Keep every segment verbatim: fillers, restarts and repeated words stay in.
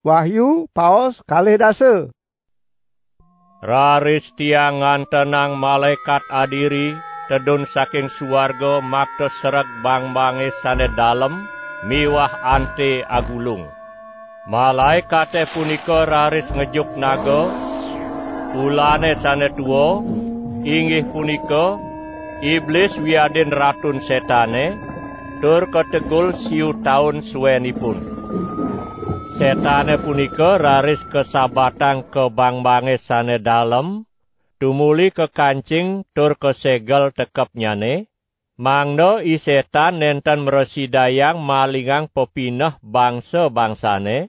Wahyu paos kalih dasa. Raris tiang ngantenang malaikat adiri tedun saking suwarga makta sereg bang-bange sane dalem miwah ante agulung. Malaikate punika raris ngejuk naga ulane sane tuwa inggih punika iblis wiadin ratun setane tur ketegul siu taun suwenipun. Setane punika raris kesabatang ke bang-bange sane dalem, tumuli ke kancing tur kesegel tekep nyane, mangno i setan nenten mresidayang malingang pepineh bangsa-bangsane,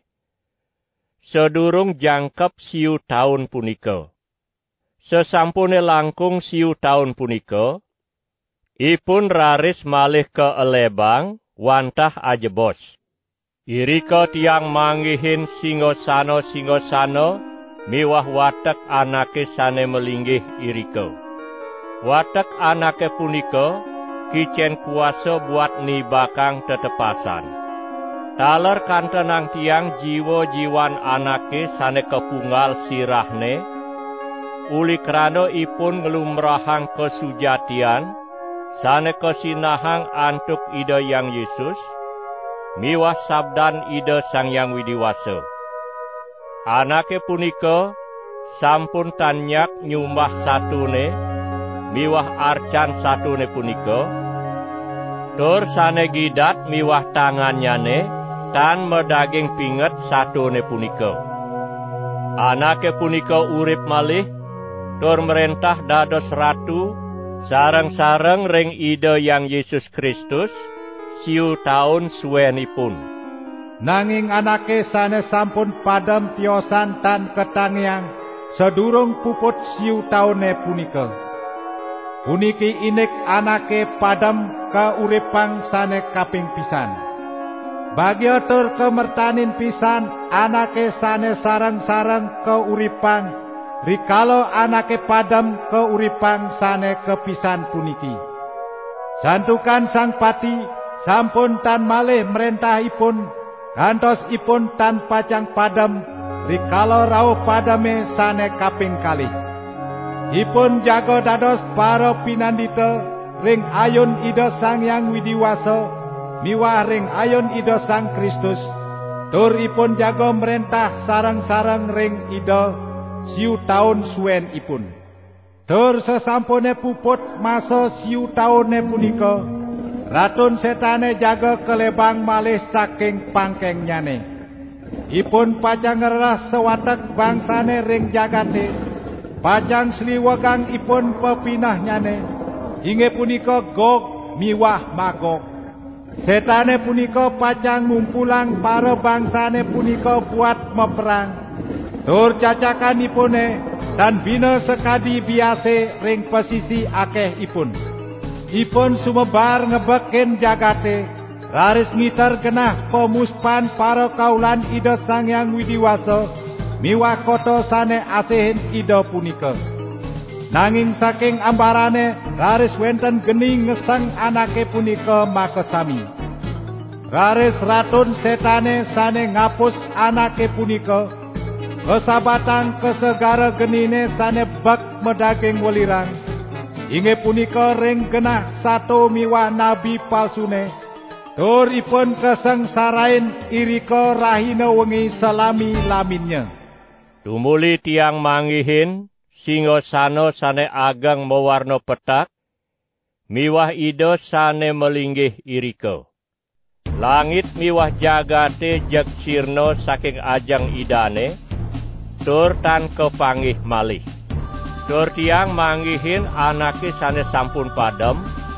sedurung jangkep siu taun punika. Sesampune langkung siu taun punika, ipun raris malih ke elebang, wantah ajebos. Irika tiang manggihin singosano-singosano miwah watek anake sane melinggih irika. Watek anake punika kicen kuasa buat nibakang tetepasan. Taler kantenang tiang jiwa-jiwan anake sane kepunggal sirahne, uli krana ipun ngelumrahang kesujatian, sane kesinahang antuk Ida Yang Yesus, miwah sabdan Ida Sang Yang Widiwasa. Anake punika sampun tanyak nyumbah satune, miwah arcan satune punika, tur sane gidat miwah tanganyane, tan medaging pinget satune punika. Anake punika urip malih, tur merentah dados ratu, sareng-sareng ring Ida Yang Yesus Kristus, siu taun suwenipun. Nanging anake sane sampun padam tiosan tan ketangiang sedurung puput siu taune punika. Puniki inik anake padam kauripang sane kaping pisan. Bagya tur kemertanin pisan anake sane sareng-sareng kauripang rikala anake padam kauripang sane kepisan puniki. Santukan Sang Pati sampun tan malih merentahipun, kantos ipun tan pacang padam, rikala rawuh padame sane kaping kalih. Ipun jaga dados para pinandita ring ayun Ida Sang Yang Widiwasa, miwah ring ayun Ida Sang Kristus, tur ipun jaga merentah sareng-sareng ring Ida siu taun suwen ipun. Tur sesampune puput masa siu taune punika, ratun setane jaga kelebang malih saking pangkengnyane. Ipun pacang ngerah sewatek bangsane ring jagate, pacang sliwegang ipun pepinahnyane, inggih punika Gog miwah Magog. Setane punika pacang ngumpulang para bangsane punika buat meperang, tur cacakanipune dan bina sekadi biase ring pesisi akeh ipun. Ipun sumebar ngebeken jagate, raris ngiter genah pemuspan para kaulan Ida Sang Yang Widiwasa, miwah kota sane asihin Ida punika. Nanging saking ambarane raris wenten geni ngeseng anake punika makesami. Raris ratun setane sane ngapus anake punika, kesabatang kesegara genine sane bak medaging welirang. Inggih punika ring genah sato miwah nabi palsune, tur ipun kesengsarain irika rahina wengi salami laminnya. Tumuli tiang manggihin singosano sane ageng mewarna petak, miwah Ida sane melinggih irika. Langit miwah jagate jeg sirna saking ajeng idane, tur tan kepanggih malih. Tur tiang manggihin anake sane sampun padem,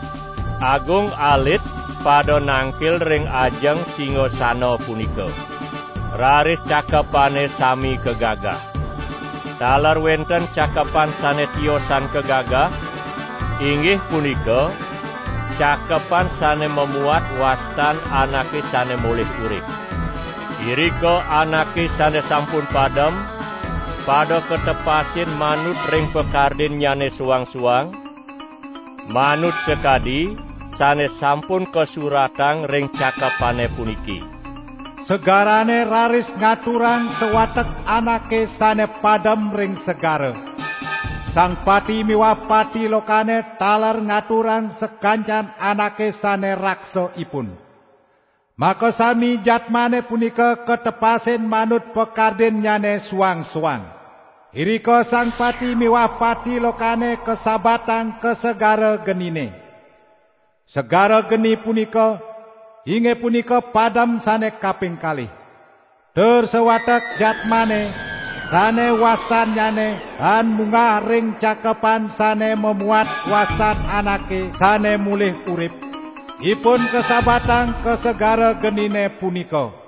agung alit pada nangkil ring ajeng singosana punika. Raris cakepane sami kegagah. Taler wenten cakepan sane tiosan kegagah, inggih punika cakepan sane memuat wastan anake sane mulih urip. Irika anake sane sampun padem, pada ketepasin manut ring pekardin nyane suang-suang, manut sekadi sane sampun kesuratang ring cakepane puniki. segarane raris ngaturang sewatek anake sane padam ring segara. Sang pati miwah pati lokane taler ngaturang sekancan anake sane raksa ipun. Maka sami jatmane punika ketepasen manut pekarden nyane suang-suang. Irika sang pati miwah pati lokane kesabatang ke segara genine. Segara geni punika inge punika padam sane kaping kalih. Tersewatek jatmane sane wasan nyane dan munggah ring cakepan sane memuat wasan anake sane mulih urip. Ipun kesabatang ke segara genine punika.